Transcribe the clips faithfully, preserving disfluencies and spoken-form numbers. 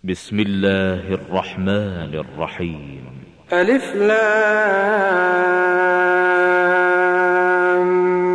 بسم الله الرحمن الرحيم. ألف لام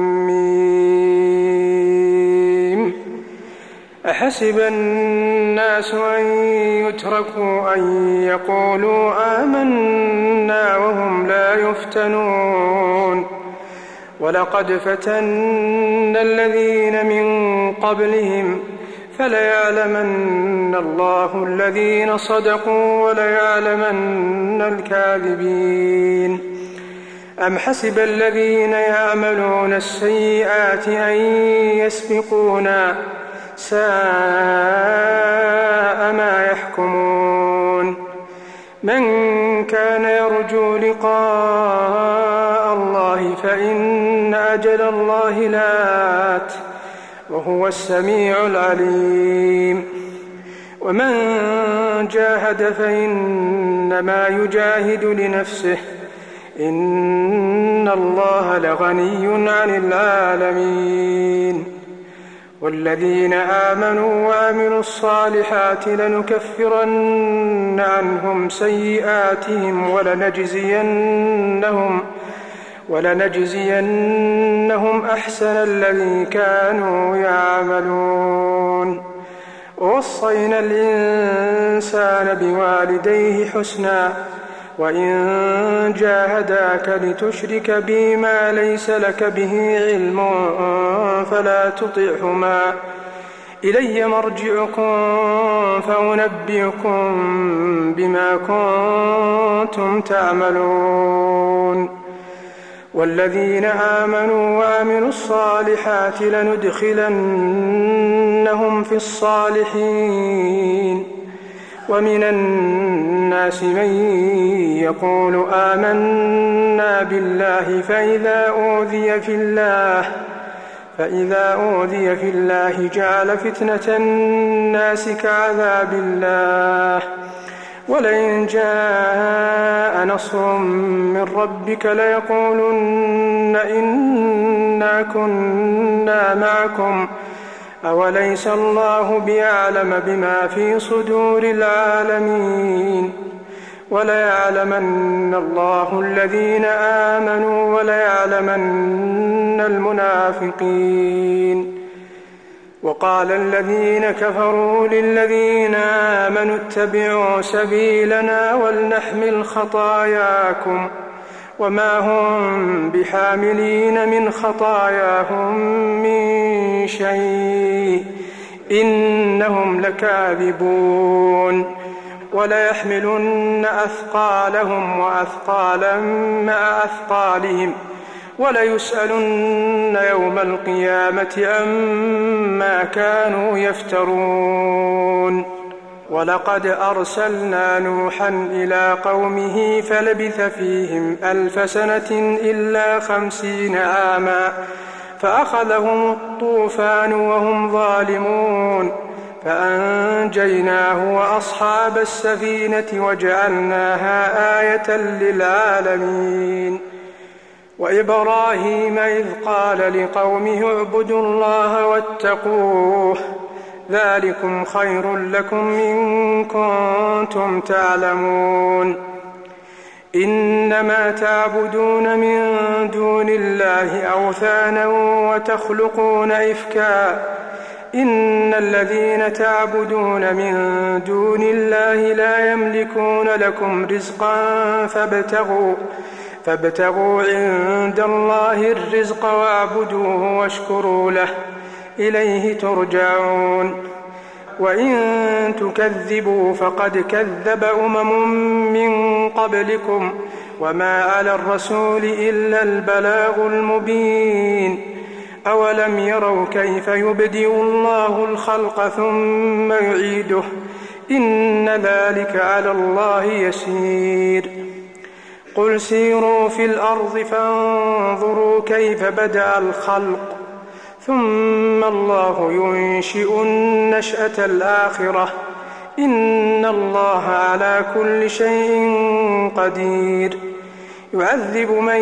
ميم. أحسب الناس أن يتركوا أن يقولوا آمنا وهم لا يفتنون ولقد فتنا الذين من قبلهم فليعلمن الله الذين صدقوا وليعلمن الكاذبين. أم حسب الذين يعملون السيئات أن يسبقونا ساء ما يحكمون. من كان يرجو لقاء الله فإن أجل الله لآت وهو السميع العليم. ومن جاهد فإنما يجاهد لنفسه إن الله لغني عن العالمين. والذين آمنوا وعملوا الصالحات لنكفرن عنهم سيئاتهم ولنجزينهم ولنجزينهم أحسن الذي كانوا يعملون. ووصينا الإنسان بوالديه حسنا وإن جاهداك لتشرك بي ما ليس لك به علم فلا تطعهما إلي مرجعكم فأنبئكم بما كنتم تعملون. والذين آمنوا وعملوا الصالحات لندخلنهم في الصالحين. ومن الناس من يقول آمنا بالله فإذا أوذي في الله فإذا أوذي في الله جعل فتنة الناس كعذاب الله. ولئن جاء نصر من ربك ليقولن إنا كنا معكم أوليس الله بيعلم بما في صدور العالمين. وليعلمن الله الذين آمنوا وليعلمن المنافقين. وقال الذين كفروا للذين آمنوا اتبعوا سبيلنا ولنحمل خطاياكم وما هم بحاملين من خطاياهم من شيء إنهم لكاذبون. وليحملن أثقالهم وأثقالا مع أثقالهم وليسألن يوم القيامة عما كانوا يفترون. ولقد أرسلنا نوحا إلى قومه فلبث فيهم ألف سنة إلا خمسين عاما فأخذهم الطوفان وهم ظالمون فأنجيناه وأصحاب السفينة وجعلناها آية للعالمين. وإبراهيم إذ قال لقومه اعبدوا الله واتقوه ذلكم خير لكم إن كنتم تعلمون. إنما تعبدون من دون الله أوثانا وتخلقون إفكا إن الذين تعبدون من دون الله لا يملكون لكم رزقا فابتغوا فابتغوا عند الله الرزق واعبدوه واشكروا له إليه ترجعون. وإن تكذبوا فقد كذب أمم من قبلكم وما على الرسول إلا البلاغ المبين. أولم يروا كيف يبدئ الله الخلق ثم يعيده إن ذلك على الله يسير. قل سيروا في الأرض فانظروا كيف بدأ الخلق ثم الله ينشئ النشأة الآخرة إن الله على كل شيء قدير. يعذب من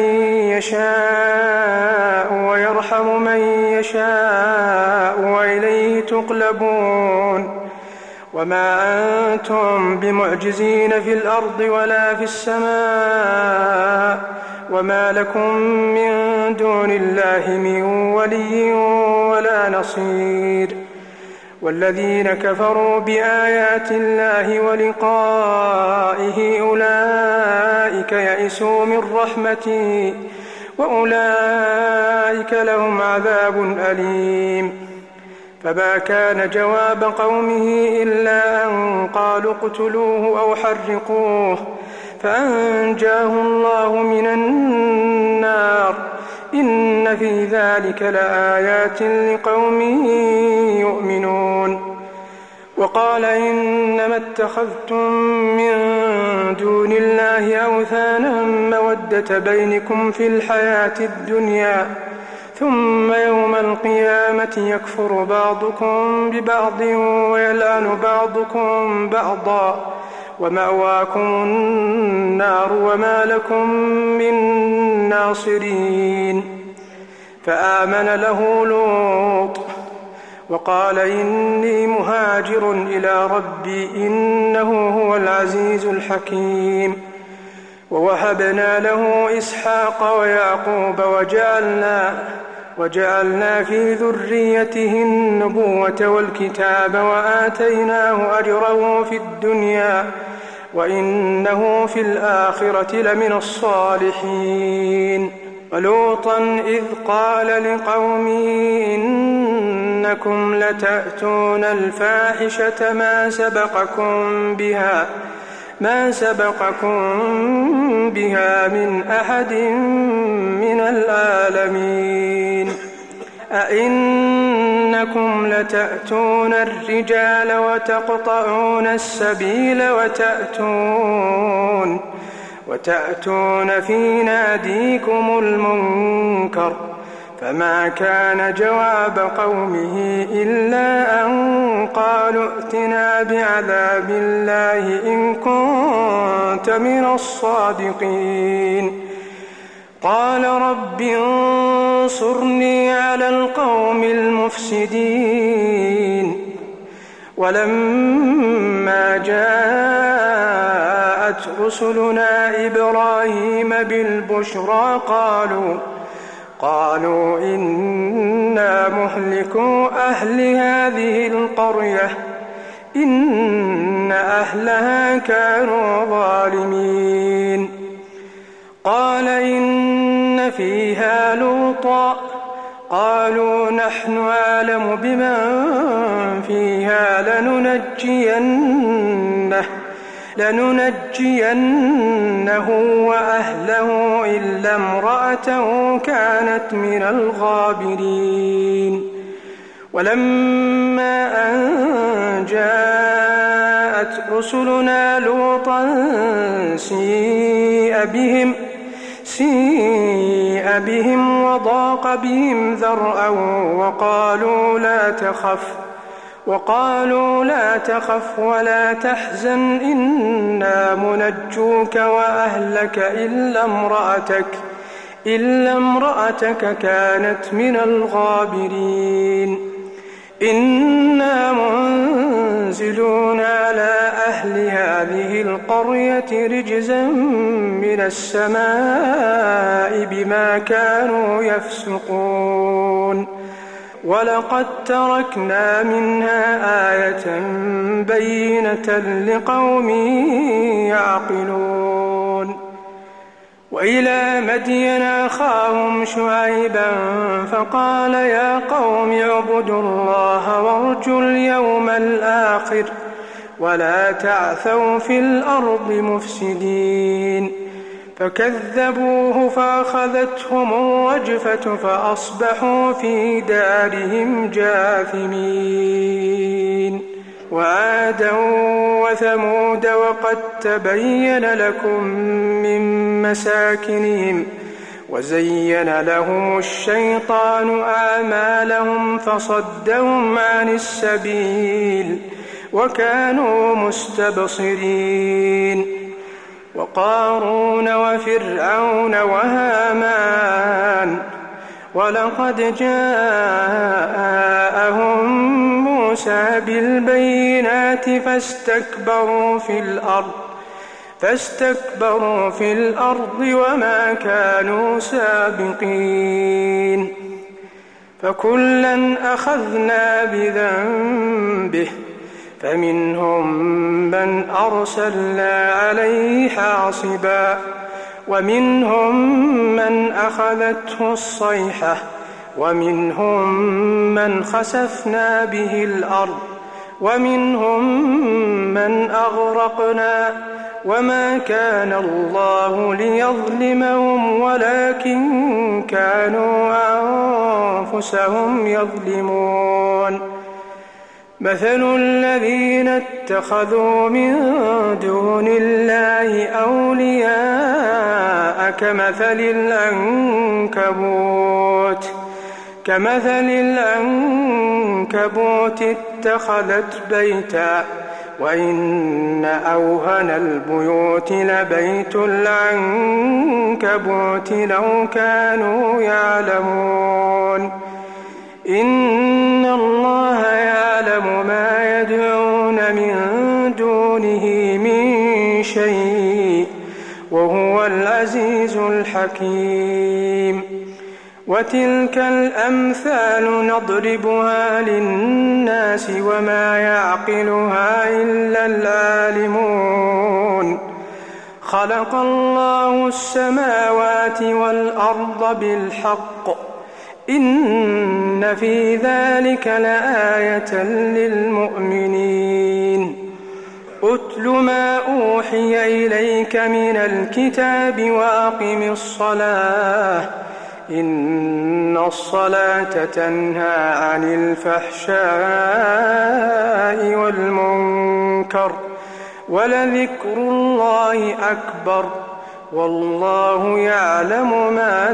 يشاء ويرحم من يشاء وإليه تقلبون. وما أنتم بمعجزين في الأرض ولا في السماء وما لكم من دون الله من ولي ولا نصير. والذين كفروا بآيات الله ولقائه أولئك يئسوا من رحمتي وأولئك لهم عذاب أليم. فما كان جواب قومه إلا أن قالوا اقتلوه أو حرقوه فأنجاه الله من النار. إن في ذلك لآيات لقوم يؤمنون. وقال إنما اتخذتم من دون الله أوثانا مودة بينكم في الحياة الدنيا ثم يوم القيامة يكفر بعضكم ببعض ويلعن بعضكم بعضا ومأواكم النار وما لكم من ناصرين. فآمن له لوط وقال إني مهاجر إلى ربي إنه هو العزيز الحكيم. ووهبنا له إسحاق ويعقوب وجعلنا, وجعلنا في ذريته النبوة والكتاب وآتيناه أجره في الدنيا وإنه في الآخرة لمن الصالحين. ولوطا إذ قال لقومه إنكم لتأتون الفاحشة ما سبقكم بها ما سبقكم بها من أحد من العالمين. أئنكم لتأتون الرجال وتقطعون السبيل وتأتون وتأتون في ناديكم المنكر. فما كان جواب قومه إلا أن قالوا ائتنا بعذاب الله إن كنت من الصادقين. قال رب انصرني على القوم المفسدين. ولما جاءت رسلنا إبراهيم بالبشرى قالوا قالوا إنا مهلكو أهل هذه القرية إن أهلها كانوا ظالمين. قال إن فيها لوطا قالوا نحن أعلم بمن فيها لننجينه لننجينه وأهله إلا امرأته كانت من الغابرين. ولما أن جاءت رسلنا لوطا سيء بهم سيء بهم وضاق بهم ذرعا وقالوا لا تخف وقالوا لا تخف ولا تحزن إنا منجوك وأهلك إلا امرأتك إلا امرأتك كانت من الغابرين. إنا منزلون على أهل هذه القرية رجزا من السماء بما كانوا يفسقون. ولقد تركنا منها آية بينة لقوم يعقلون. وإلى مدين أخاهم شعيبا فقال يا قوم اعبدوا الله وارجوا اليوم الآخر ولا تعثوا في الأرض مفسدين. فكذبوه فأخذتهم الرجفة فأصبحوا في دارهم جاثمين. وعادا وثمود وقد تبين لكم من مساكنهم وزين لهم الشيطان أعمالهم فصدهم عن السبيل وكانوا مستبصرين. وقارون وفرعون وهامان ولقد جاءهم موسى بالبينات فاستكبروا في الأرض فاستكبروا في الأرض وما كانوا سابقين فكلا أخذنا بذنبه فمنهم من أرسلنا عليه حاصبا ومنهم من أخذته الصيحة ومنهم من خسفنا به الأرض ومنهم من أغرقنا وما كان الله ليظلمهم ولكن كانوا أنفسهم يظلمون مثل الذين اتخذوا من دون الله أولياء كمثل العنكبوت كمثل العنكبوت اتخذت بيتا وإن أوهن البيوت لبيت العنكبوت لو كانوا يعلمون إن الله يعلم ما يدعون من دونه من شيء وهو العزيز الحكيم وتلك الأمثال نضربها للناس وما يعقلها إلا العالمون خلق الله السماوات والأرض بالحق إن في ذلك لآية للمؤمنين أتل ما أوحي إليك من الكتاب وأقم الصلاة إن الصلاة تنهى عن الفحشاء والمنكر ولذكر الله أكبر والله يعلم ما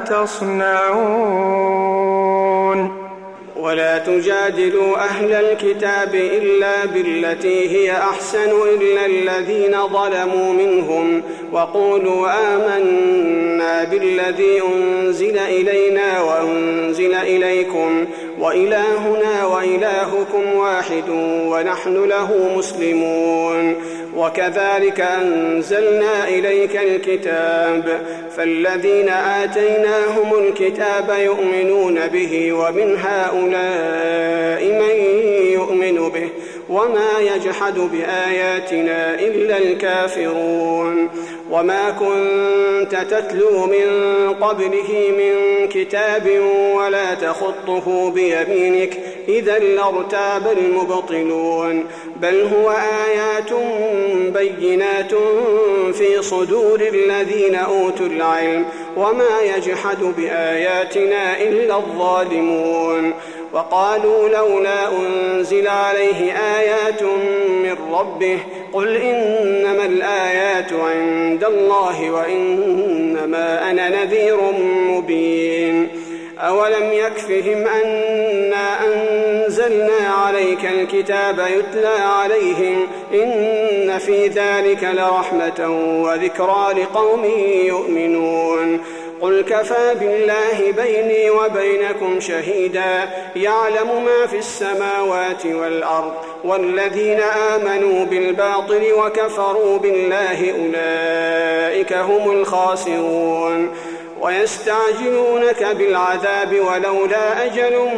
تصنعون ولا تجادلوا أهل الكتاب إلا بالتي هي أحسن إلا الذين ظلموا منهم وقولوا آمنا بالذي أنزل إلينا وأنزل إليكم وإلهنا وإلهكم واحد ونحن له مسلمون وكذلك أنزلنا إليك الكتاب فالذين آتيناهم الكتاب يؤمنون به ومن هؤلاء من يؤمن به وما يجحد بآياتنا إلا الكافرون وما كنت تتلو من قبله من كتاب ولا تخطه بيمينك إذا لارتاب المبطلون بل هو آيات بينات في صدور الذين أوتوا العلم وما يجحد بآياتنا إلا الظالمون وقالوا لولا أنزل عليه آيات من ربه قل إنما الآيات عند الله وإنما أنا نذير مبين أولم يكفهم أنا أنزلنا عليك الكتاب يتلى عليهم إن في ذلك لرحمة وذكرى لقوم يؤمنون قل كفى بالله بيني وبينكم شهيدا يعلم ما في السماوات والأرض والذين آمنوا بالباطل وكفروا بالله أولئك هم الخاسرون ويستعجلونك بالعذاب ولولا أجل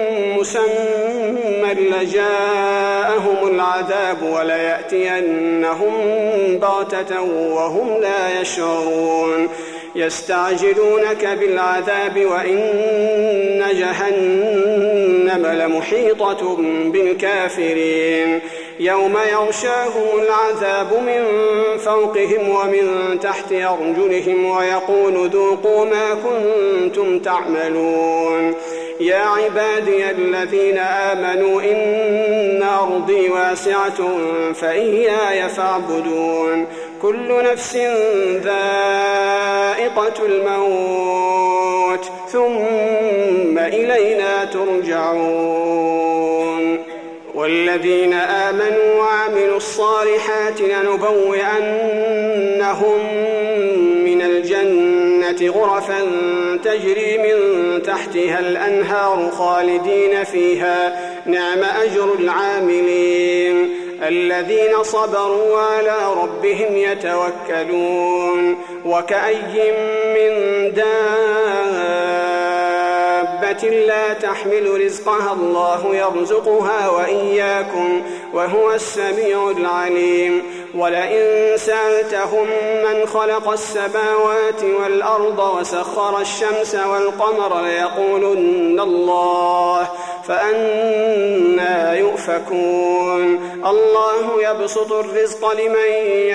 مسمى لجاءهم العذاب وليأتينهم بغتة وهم لا يشعرون يستعجلونك بالعذاب وإن جهنم لمحيطة بالكافرين يوم يغشاهم العذاب من فوقهم ومن تحت أرجلهم ويقول ذوقوا ما كنتم تعملون يا عبادي الذين آمنوا إن أرضي واسعة فإياي فاعبدون كل نفس ذائقة الموت ثم إلينا ترجعون والذين آمنوا وعملوا الصالحات لنبوئنهم من الجنة غرفا تجري من تحتها الأنهار خالدين فيها نعم أجر العاملين الذين صبروا وعلى ربهم يتوكلون وكأي من دابة لا تحمل رزقها الله يرزقها وإياكم وهو السميع العليم ولئن سألتهم من خلق السماوات والأرض وسخر الشمس والقمر ليقولن الله فأنى يؤفكون الله يبسط الرزق لمن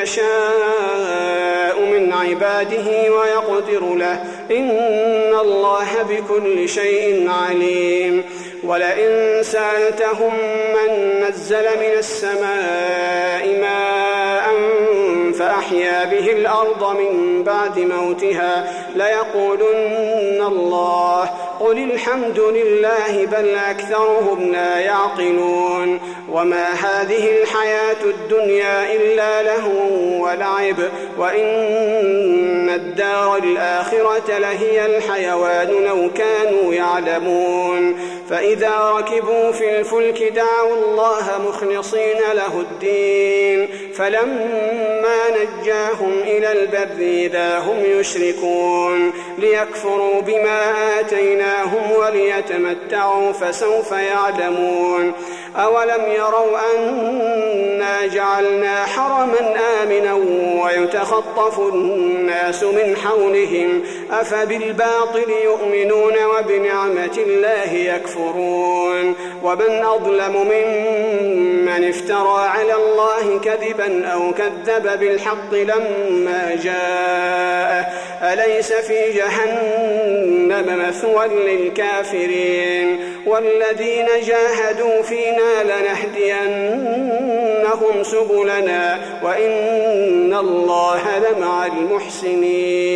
يشاء من عباده ويقدر له إن الله بكل شيء عليم ولئن سألتهم من نزل من السماء ماء فأحيا به الأرض من بعد موتها ليقولن الله قل الحمد لله بل أكثرهم لا يعقلون وما هذه الحياة الدنيا إلا لهو ولعب وإن الدار الآخرة لهي الحيوان لو كانوا يعلمون فإذا ركبوا في الفلك دعوا الله مخلصين له الدين فلما نجاهم إلى البر إذا هم يشركون ليكفروا بما آتيناهم وليتمتعوا فسوف يعلمون أولم يروا أنا جعلنا حرما آمنا ويتخطف الناس من حولهم أفبالباطل يؤمنون وبنعمة الله يكفرون ومن أظلم ممن افترى على الله كذبا أو كذب بالحق لما جاءه أليس في جهنم مثوى للكافرين والذين جاهدوا فينا لنهدينهم سبلنا وإن الله لمع المحسنين